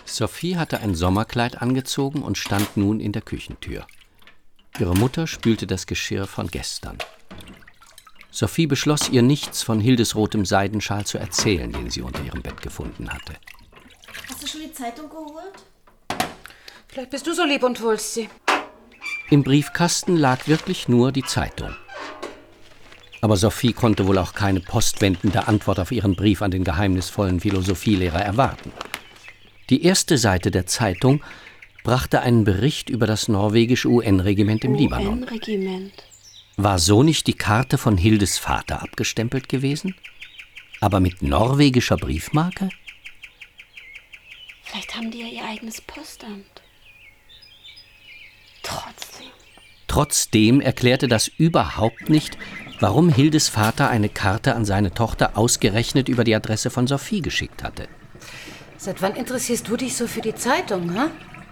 Sophie hatte ein Sommerkleid angezogen und stand nun in der Küchentür. Ihre Mutter spülte das Geschirr von gestern. Sophie beschloss, ihr nichts von Hildes rotem Seidenschal zu erzählen, den sie unter ihrem Bett gefunden hatte. Hast du schon die Zeitung geholt? Vielleicht bist du so lieb und holst sie. Im Briefkasten lag wirklich nur die Zeitung. Aber Sophie konnte wohl auch keine postwendende Antwort auf ihren Brief an den geheimnisvollen Philosophielehrer erwarten. Die erste Seite der Zeitung brachte einen Bericht über das norwegische UN-Regiment im Libanon. UN-Regiment. War so nicht die Karte von Hildes Vater abgestempelt gewesen? Aber mit norwegischer Briefmarke? Vielleicht haben die ja ihr eigenes Postamt. Trotzdem erklärte das überhaupt nicht, warum Hildes Vater eine Karte an seine Tochter ausgerechnet über die Adresse von Sophie geschickt hatte. Seit wann interessierst du dich so für die Zeitung, hä?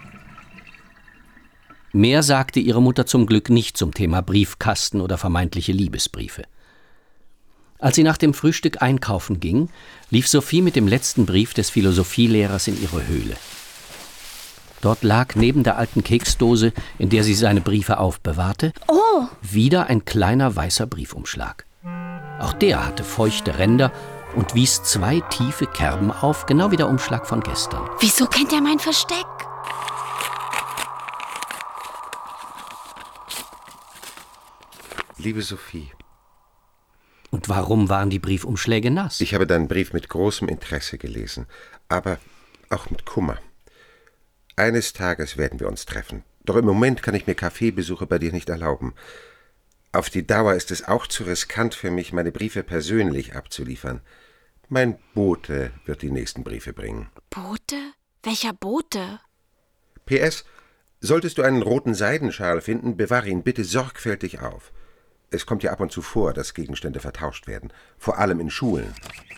Mehr sagte ihre Mutter zum Glück nicht zum Thema Briefkasten oder vermeintliche Liebesbriefe. Als sie nach dem Frühstück einkaufen ging, lief Sophie mit dem letzten Brief des Philosophielehrers in ihre Höhle. Dort lag neben der alten Keksdose, in der sie seine Briefe aufbewahrte, wieder ein kleiner weißer Briefumschlag. Auch der hatte feuchte Ränder und wies 2 tiefe Kerben auf, genau wie der Umschlag von gestern. Wieso kennt er mein Versteck? Liebe Sophie. Und warum waren die Briefumschläge nass? Ich habe deinen Brief mit großem Interesse gelesen, aber auch mit Kummer. Eines Tages werden wir uns treffen. Doch im Moment kann ich mir Kaffeebesuche bei dir nicht erlauben. Auf die Dauer ist es auch zu riskant für mich, meine Briefe persönlich abzuliefern. Mein Bote wird die nächsten Briefe bringen. Bote? Welcher Bote? PS, solltest du einen roten Seidenschal finden, bewahre ihn bitte sorgfältig auf. Es kommt ja ab und zu vor, dass Gegenstände vertauscht werden, vor allem in Schulen.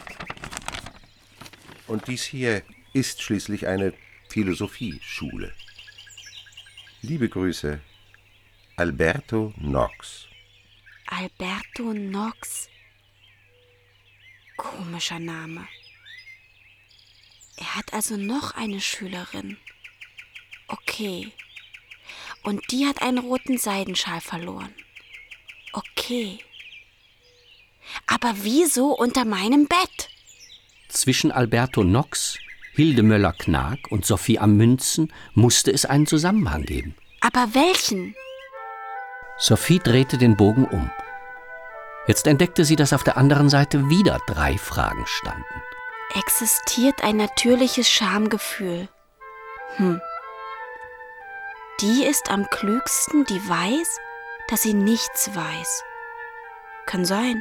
Und dies hier ist schließlich eine Philosophieschule. Liebe Grüße, Alberto Knox. Alberto Knox. Komischer Name. Er hat also noch eine Schülerin. Okay. Und die hat einen roten Seidenschal verloren. Okay. Aber wieso unter meinem Bett? Zwischen Alberto Knox, Hilde Möller-Knag und Sophie am Münzen musste es einen Zusammenhang geben. Aber welchen? Sophie drehte den Bogen um. Jetzt entdeckte sie, dass auf der anderen Seite wieder 3 Fragen standen. Existiert ein natürliches Schamgefühl? Die ist am klügsten, die weiß, dass sie nichts weiß. Kann sein.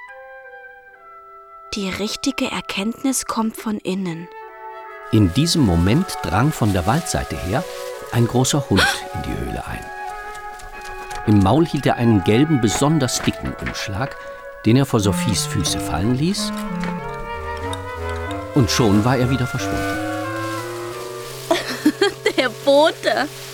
Die richtige Erkenntnis kommt von innen. In diesem Moment drang von der Waldseite her ein großer Hund in die Höhle ein. Im Maul hielt er einen gelben, besonders dicken Umschlag, den er vor Sophies Füße fallen ließ. Und schon war er wieder verschwunden. Der Bote!